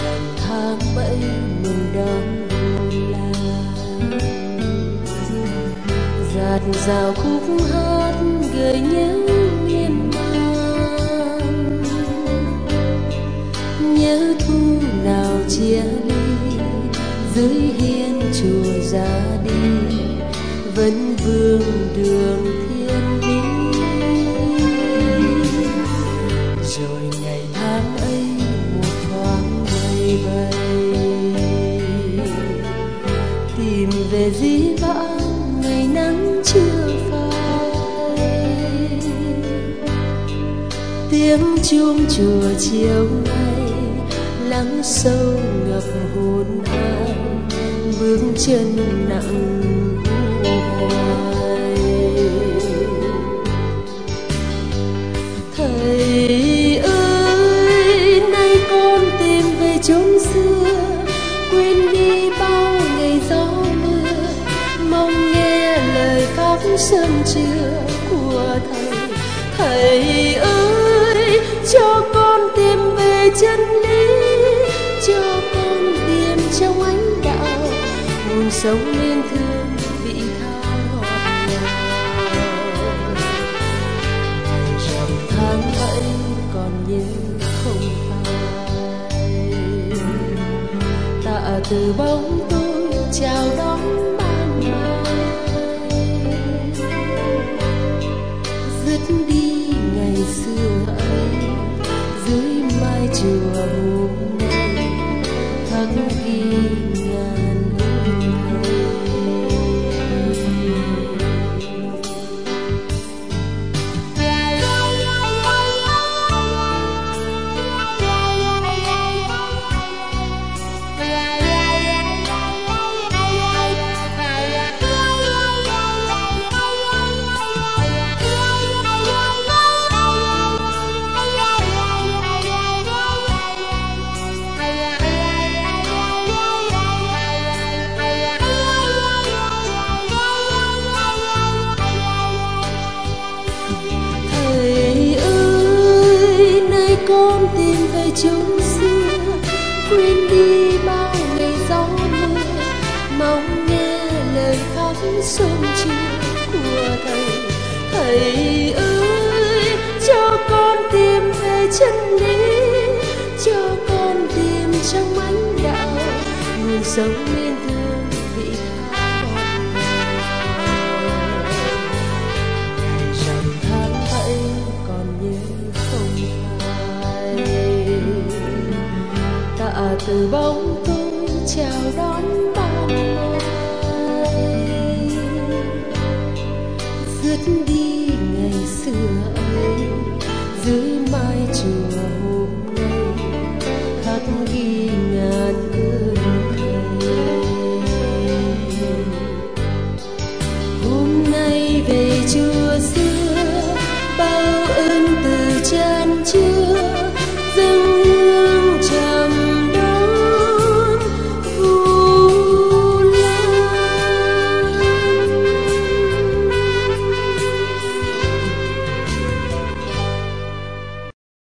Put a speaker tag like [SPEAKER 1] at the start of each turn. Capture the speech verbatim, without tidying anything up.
[SPEAKER 1] rằm tháng bảy mừng đón buồn làng, dạt dào khúc hát gợi nhớ miên man, nhớ thu nào chia ly dưới hiên chùa ra đi, vẫn vương đường thiên lý. Rồi ngày tháng ấy một thoáng bay bay, tìm về dĩ vãng ngày nắng chưa phai. Tiếng chuông chùa chiều nay lắng sâu ngập hồn ai, bước chân nặng hoài. Thầy ơi, nay con tìm về chốn xưa, quên đi bao ngày gió mưa, mong nghe lời pháp sớm trưa của thầy. Thầy ơi, cho con tìm về chân lý, cho con tìm trong ánh đạo nguồn sống nên thương vị tha ngọt ngào. Rằm tháng bảy còn nhớ không phai, tạ từ bóng tôi chào đón ban mai, dứt đi ngày xưa ấy dưới mái chùa hôm nay, khắc ghi ngàn lời thầy. Con tìm về chốn xưa, quên đi bao ngày gió mưa, mong nghe lời khóc sớm trưa của thầy. Thầy ơi, cho con tìm về chân lý, cho con tìm trong ánh đạo nguồn sống nên thương vị tha ngọt ngào. Rằm tháng bảy còn nhớ không phai, tạ từ bóng tôi chào đón ban mai, dứt đi ngày xưa ấy dưới mái chùa hôm nay, khắc ghi ngàn ơn thầy. Hôm nay về chùa xưa bao ơn từ chan chứa, dâng